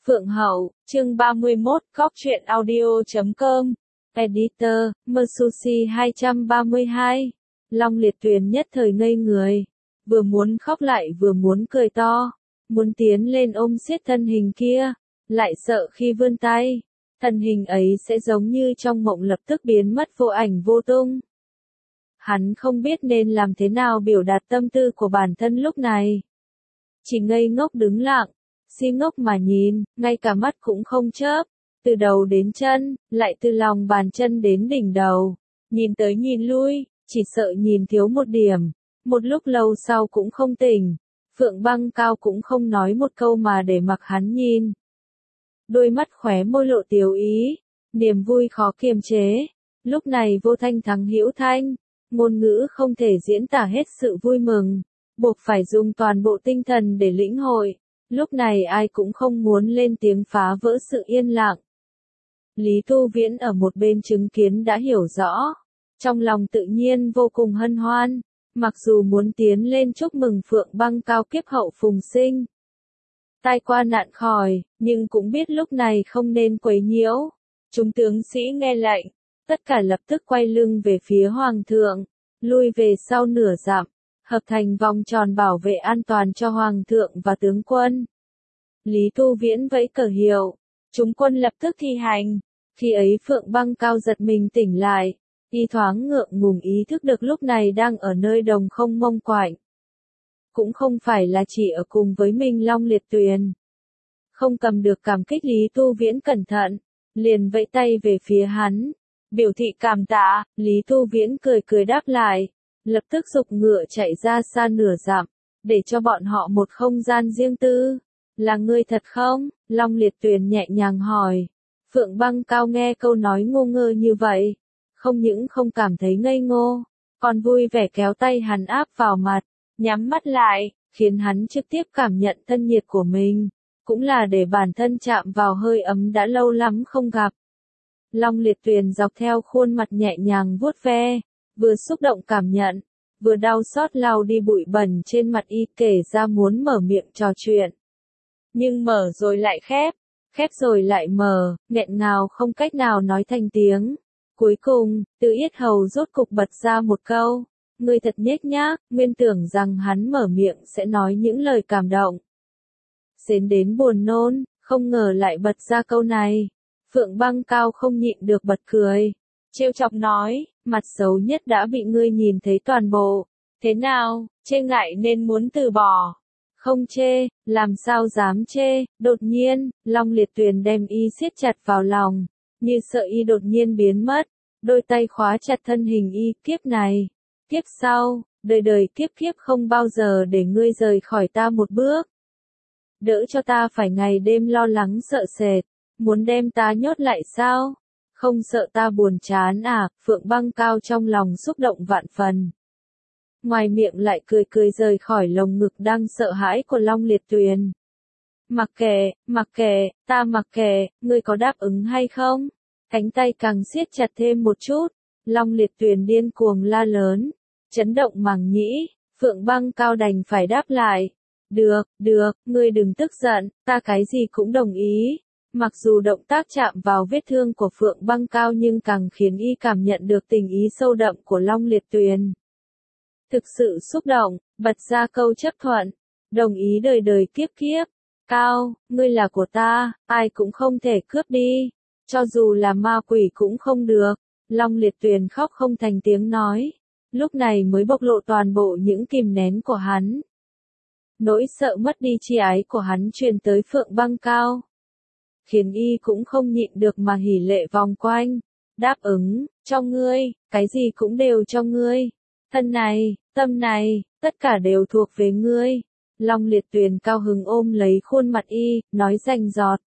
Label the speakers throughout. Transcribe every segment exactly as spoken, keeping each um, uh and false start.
Speaker 1: Phượng Hậu, chương ba mươi mốt, cóc truyện audio chấm com, Editor, Mersushi hai trăm ba mươi hai. Long Liệt Tuyền nhất thời ngây người, vừa muốn khóc lại vừa muốn cười to, muốn tiến lên ôm siết thân hình kia, lại sợ khi vươn tay, thân hình ấy sẽ giống như trong mộng lập tức biến mất vô ảnh vô tung. Hắn không biết nên làm thế nào biểu đạt tâm tư của bản thân lúc này. Chỉ ngây ngốc đứng lặng, si ngốc mà nhìn, ngay cả mắt cũng không chớp, từ đầu đến chân, lại từ lòng bàn chân đến đỉnh đầu, nhìn tới nhìn lui, chỉ sợ nhìn thiếu một điểm, một lúc lâu sau cũng không tỉnh. Phượng Băng Cao cũng không nói một câu mà để mặc hắn nhìn. Đôi mắt khóe môi lộ tiếu ý, niềm vui khó kiềm chế. Lúc này vô thanh thắng hữu thanh, ngôn ngữ không thể diễn tả hết sự vui mừng, buộc phải dùng toàn bộ tinh thần để lĩnh hội. Lúc này ai cũng không muốn lên tiếng phá vỡ sự yên lặng. Lý Tu Viễn ở một bên chứng kiến đã hiểu rõ, trong lòng tự nhiên vô cùng hân hoan, mặc dù muốn tiến lên chúc mừng Phượng Băng Cao kiếp hậu phùng sinh, tai qua nạn khỏi, nhưng cũng biết lúc này không nên quấy nhiễu. Chúng tướng sĩ nghe lệnh, tất cả lập tức quay lưng về phía Hoàng thượng, lui về sau nửa dặm, hợp thành vòng tròn bảo vệ an toàn cho Hoàng thượng và tướng quân. Lý Tu Viễn vẫy cờ hiệu, chúng quân lập tức thi hành. Khi ấy Phượng Băng Cao giật mình tỉnh lại, y thoáng ngượng ngùng ý thức được lúc này đang ở nơi đồng không mông quạnh. Cũng không phải là chỉ ở cùng với mình Long Liệt Tuyền. Không cầm được cảm kích, Lý Tu Viễn cẩn thận, liền vẫy tay về phía hắn, biểu thị cảm tạ. Lý Tu Viễn cười cười đáp lại, lập tức giục ngựa chạy ra xa nửa dặm, để cho bọn họ một không gian riêng tư. Là ngươi thật không? Long Liệt Tuyền nhẹ nhàng hỏi. Phượng Băng Cao nghe câu nói ngô ngơ như vậy, không những không cảm thấy ngây ngô, còn vui vẻ kéo tay hắn áp vào mặt, nhắm mắt lại, khiến hắn trực tiếp cảm nhận thân nhiệt của mình, cũng là để bản thân chạm vào hơi ấm đã lâu lắm không gặp. Long Liệt Tuyền dọc theo khuôn mặt nhẹ nhàng vuốt ve, vừa xúc động cảm nhận, vừa đau xót lau đi bụi bẩn trên mặt y, kể ra muốn mở miệng trò chuyện. Nhưng mở rồi lại khép, khép rồi lại mở, nghẹn ngào không cách nào nói thành tiếng. Cuối cùng, từ yết hầu rốt cục bật ra một câu, ngươi thật nhếch nhác. Nguyên tưởng rằng hắn mở miệng sẽ nói những lời cảm động, xến đến buồn nôn, không ngờ lại bật ra câu này. Phượng Băng Cao không nhịn được bật cười, trêu chọc nói, mặt xấu nhất đã bị ngươi nhìn thấy toàn bộ. Thế nào, chê ngại nên muốn từ bỏ? Không chê, làm sao dám chê. Đột nhiên, Long Liệt Tuyền đem y siết chặt vào lòng, như sợ y đột nhiên biến mất, đôi tay khóa chặt thân hình y. Kiếp này, kiếp sau, đời đời kiếp kiếp không bao giờ để ngươi rời khỏi ta một bước. Đỡ cho ta phải ngày đêm lo lắng sợ sệt, muốn đem ta nhốt lại sao? Không sợ ta buồn chán à? Phượng Băng Cao trong lòng xúc động vạn phần, ngoài miệng lại cười cười rời khỏi lồng ngực đang sợ hãi của Long Liệt Tuyền. Mặc kệ, mặc kệ, ta mặc kệ, ngươi có đáp ứng hay không? Cánh tay càng siết chặt thêm một chút, Long Liệt Tuyền điên cuồng la lớn, chấn động màng nhĩ. Phượng Băng Cao đành phải đáp lại, được, được, ngươi đừng tức giận, ta cái gì cũng đồng ý. Mặc dù động tác chạm vào vết thương của Phượng Băng Cao nhưng càng khiến y cảm nhận được tình ý sâu đậm của Long Liệt Tuyền. Thực sự xúc động, bật ra câu chấp thuận, đồng ý đời đời kiếp kiếp. Cao, ngươi là của ta, ai cũng không thể cướp đi, cho dù là ma quỷ cũng không được. Long Liệt Tuyền khóc không thành tiếng nói, lúc này mới bộc lộ toàn bộ những kìm nén của hắn. Nỗi sợ mất đi chi ái của hắn truyền tới Phượng Băng Cao, khiến y cũng không nhịn được mà hỉ lệ vòng quanh. Đáp ứng, cho ngươi, cái gì cũng đều cho ngươi. Thân này, tâm này, tất cả đều thuộc về ngươi. Long Liệt Tuyền cao hứng ôm lấy khuôn mặt y, nói rành rọt.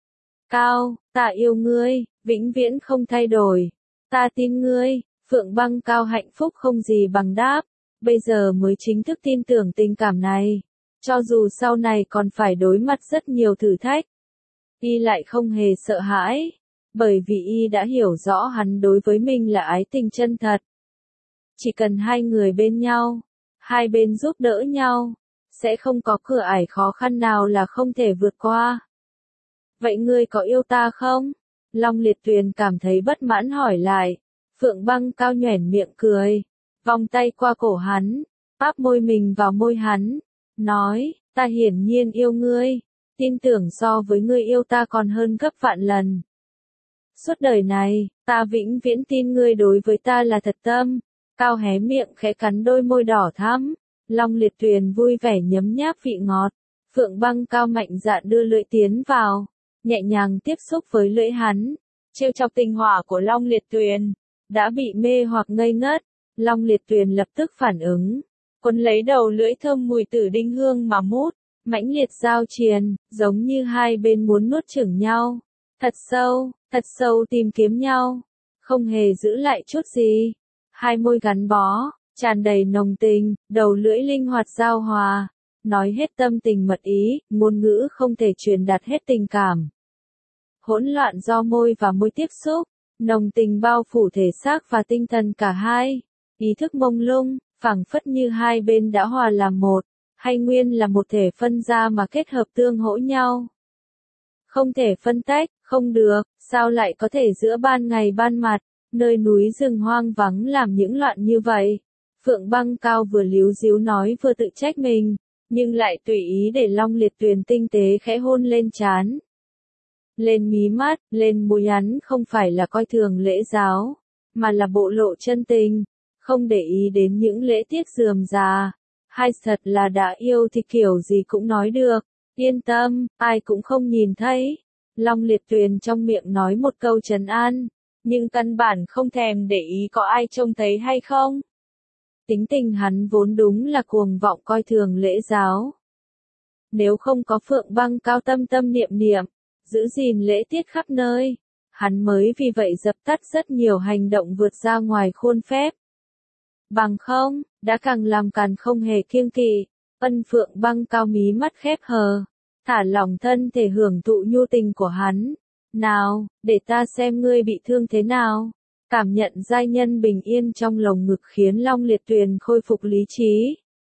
Speaker 1: Cao, ta yêu ngươi, vĩnh viễn không thay đổi. Ta tin ngươi. Phượng Băng Cao hạnh phúc không gì bằng đáp, bây giờ mới chính thức tin tưởng tình cảm này. Cho dù sau này còn phải đối mặt rất nhiều thử thách, y lại không hề sợ hãi, bởi vì y đã hiểu rõ hắn đối với mình là ái tình chân thật. Chỉ cần hai người bên nhau, hai bên giúp đỡ nhau, sẽ không có cửa ải khó khăn nào là không thể vượt qua. Vậy ngươi có yêu ta không? Long Liệt Tuyền cảm thấy bất mãn hỏi lại. Phượng Băng Cao nhoẻn miệng cười, vòng tay qua cổ hắn, áp môi mình vào môi hắn, nói, ta hiển nhiên yêu ngươi, tin tưởng so với ngươi yêu ta còn hơn gấp vạn lần. Suốt đời này, ta vĩnh viễn tin ngươi đối với ta là thật tâm. Cao hé miệng khẽ cắn đôi môi đỏ thắm, Long Liệt Tuyền vui vẻ nhấm nháp vị ngọt. Phượng Băng Cao mạnh dạn đưa lưỡi tiến vào, nhẹ nhàng tiếp xúc với lưỡi hắn, trêu chọc tình hỏa của Long Liệt Tuyền, đã bị mê hoặc ngây ngất. Long Liệt Tuyền lập tức phản ứng, quấn lấy đầu lưỡi thơm mùi tử đinh hương mà mút, mãnh liệt giao triền, giống như hai bên muốn nuốt chửng nhau, thật sâu, thật sâu tìm kiếm nhau, không hề giữ lại chút gì. Hai môi gắn bó, tràn đầy nồng tình, đầu lưỡi linh hoạt giao hòa, nói hết tâm tình mật ý, ngôn ngữ không thể truyền đạt hết tình cảm. Hỗn loạn do môi và môi tiếp xúc, nồng tình bao phủ thể xác và tinh thần cả hai, ý thức mông lung, phảng phất như hai bên đã hòa làm một, hay nguyên là một thể phân ra mà kết hợp tương hỗ nhau. Không thể phân tách, không được, sao lại có thể giữa ban ngày ban mặt, nơi núi rừng hoang vắng làm những loạn như vậy. Phượng Băng Cao vừa líu díu nói vừa tự trách mình, nhưng lại tùy ý để Long Liệt Tuyền tinh tế khẽ hôn lên trán, lên mí mắt, lên môi hắn, không phải là coi thường lễ giáo, mà là bộ lộ chân tình, không để ý đến những lễ tiết rườm rà. Hai thật là đã yêu thì kiểu gì cũng nói được, yên tâm, ai cũng không nhìn thấy. Long Liệt Tuyền trong miệng nói một câu trấn an, nhưng căn bản không thèm để ý có ai trông thấy hay không. Tính tình hắn vốn đúng là cuồng vọng coi thường lễ giáo. Nếu không có Phượng Băng Cao tâm tâm niệm niệm, giữ gìn lễ tiết khắp nơi, hắn mới vì vậy dập tắt rất nhiều hành động vượt ra ngoài khuôn phép. Bằng không, đã càng làm càng không hề kiêng kỵ. Ân Phượng Băng Cao mí mắt khép hờ, thả lỏng thân thể hưởng thụ nhu tình của hắn. Nào, để ta xem ngươi bị thương thế nào. Cảm nhận giai nhân bình yên trong lồng ngực khiến Long Liệt Tuyền khôi phục lý trí.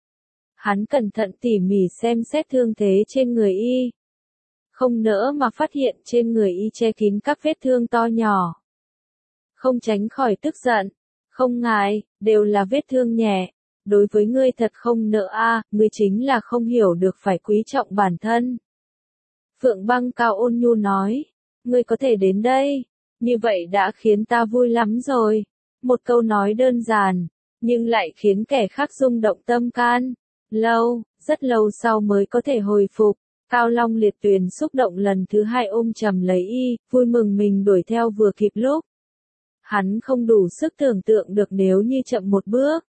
Speaker 1: Hắn cẩn thận tỉ mỉ xem xét thương thế trên người y. Không nỡ mà phát hiện trên người y che kín các vết thương to nhỏ. Không tránh khỏi tức giận. Không ngại, đều là vết thương nhẹ. Đối với ngươi thật không nỡ a, ngươi chính là không hiểu được phải quý trọng bản thân. Phượng Băng Cao ôn nhu nói, ngươi có thể đến đây, như vậy đã khiến ta vui lắm rồi. Một câu nói đơn giản, nhưng lại khiến kẻ khác rung động tâm can. Lâu, rất lâu sau mới có thể hồi phục. Cao Long Liệt Tuyền xúc động lần thứ hai ôm chầm lấy y, vui mừng mình đuổi theo vừa kịp lúc. Hắn không đủ sức tưởng tượng được nếu như chậm một bước,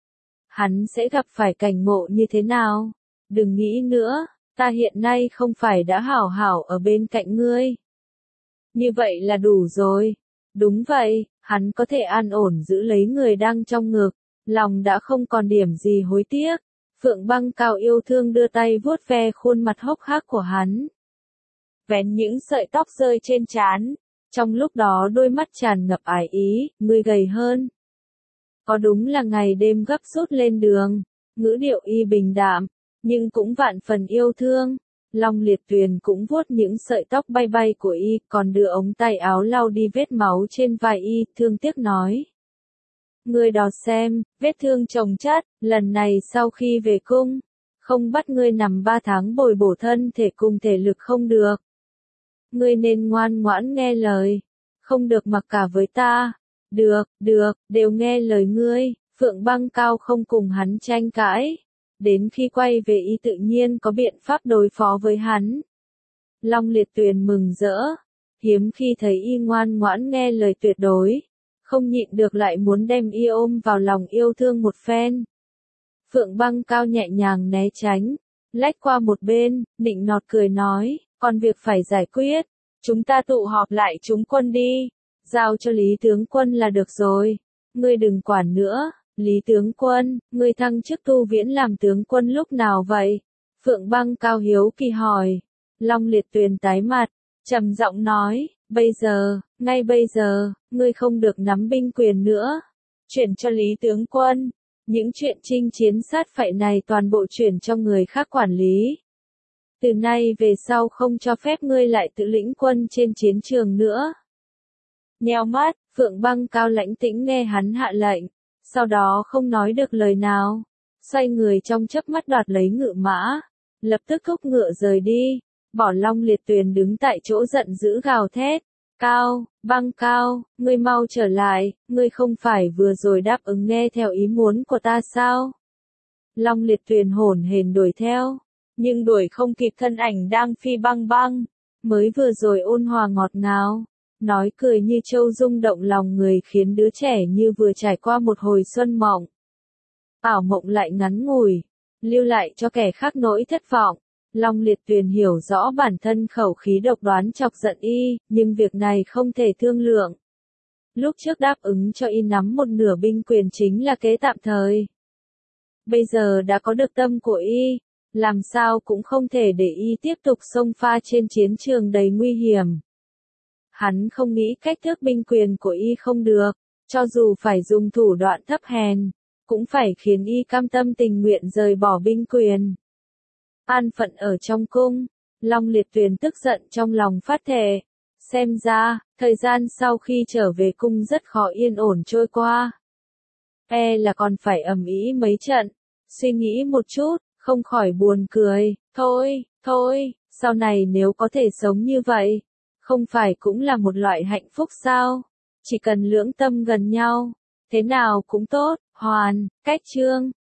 Speaker 1: hắn sẽ gặp phải cảnh ngộ như thế nào. Đừng nghĩ nữa, ta hiện nay không phải đã hảo hảo ở bên cạnh ngươi. Như vậy là đủ rồi. Đúng vậy, hắn có thể an ổn giữ lấy người đang trong ngực, lòng đã không còn điểm gì hối tiếc. Phượng Băng Cao yêu thương đưa tay vuốt ve khuôn mặt hốc hác của hắn, vén những sợi tóc rơi trên trán. Trong lúc đó đôi mắt tràn ngập ái ý, ngươi gầy hơn. Có đúng là ngày đêm gấp rút lên đường, ngữ điệu y bình đạm, nhưng cũng vạn phần yêu thương. Long Liệt Tuyền cũng vuốt những sợi tóc bay bay của y, còn đưa ống tay áo lau đi vết máu trên vai y, thương tiếc nói. Ngươi đo xem, vết thương chồng chất, lần này sau khi về cung, không bắt ngươi nằm ba tháng bồi bổ thân thể cùng thể lực không được. Ngươi nên ngoan ngoãn nghe lời, không được mặc cả với ta. Được, được, đều nghe lời ngươi. Phượng Băng Cao không cùng hắn tranh cãi. Đến khi quay về y tự nhiên có biện pháp đối phó với hắn. Long Liệt Tuyền mừng rỡ, hiếm khi thấy y ngoan ngoãn nghe lời tuyệt đối, không nhịn được lại muốn đem y ôm vào lòng yêu thương một phen. Phượng Băng Cao nhẹ nhàng né tránh, lách qua một bên, nịnh nọt cười nói, còn việc phải giải quyết, chúng ta tụ họp lại chúng quân đi, giao cho Lý tướng quân là được rồi, ngươi đừng quản nữa. Lý tướng quân, ngươi thăng chức tu viễn làm tướng quân lúc nào vậy? Phượng Băng Cao hiếu kỳ hỏi. Long Liệt Tuyền tái mặt, trầm giọng nói, bây giờ, ngay bây giờ, ngươi không được nắm binh quyền nữa. Chuyển cho Lý tướng quân. Những chuyện chinh chiến sát phại này toàn bộ chuyển cho người khác quản lý. Từ nay về sau không cho phép ngươi lại tự lĩnh quân trên chiến trường nữa. Nheo mắt, Phượng Băng Cao lãnh tĩnh nghe hắn hạ lệnh, sau đó không nói được lời nào, xoay người trong chớp mắt đoạt lấy ngự mã, lập tức thúc ngựa rời đi, bỏ Long Liệt Tuyền đứng tại chỗ giận dữ gào thét. Cao, Băng Cao, ngươi mau trở lại, ngươi không phải vừa rồi đáp ứng nghe theo ý muốn của ta sao? Long Liệt Tuyền hổn hển đuổi theo, nhưng đuổi không kịp thân ảnh đang phi băng băng, mới vừa rồi ôn hòa ngọt ngào, nói cười như châu rung động lòng người khiến đứa trẻ như vừa trải qua một hồi xuân mộng. Ảo mộng lại ngắn ngủi, lưu lại cho kẻ khác nỗi thất vọng. Long Liệt Tuyền hiểu rõ bản thân khẩu khí độc đoán chọc giận y, nhưng việc này không thể thương lượng. Lúc trước đáp ứng cho y nắm một nửa binh quyền chính là kế tạm thời. Bây giờ đã có được tâm của y, làm sao cũng không thể để y tiếp tục xông pha trên chiến trường đầy nguy hiểm. Hắn không nghĩ cách thức binh quyền của y không được, cho dù phải dùng thủ đoạn thấp hèn, cũng phải khiến y cam tâm tình nguyện rời bỏ binh quyền. An phận ở trong cung, Long Liệt Tuyền tức giận trong lòng phát thệ, xem ra, thời gian sau khi trở về cung rất khó yên ổn trôi qua. E là còn phải ầm ĩ mấy trận, suy nghĩ một chút, không khỏi buồn cười, thôi, thôi, sau này nếu có thể sống như vậy, không phải cũng là một loại hạnh phúc sao, chỉ cần lưỡng tâm gần nhau, thế nào cũng tốt, hoàn, cách chương.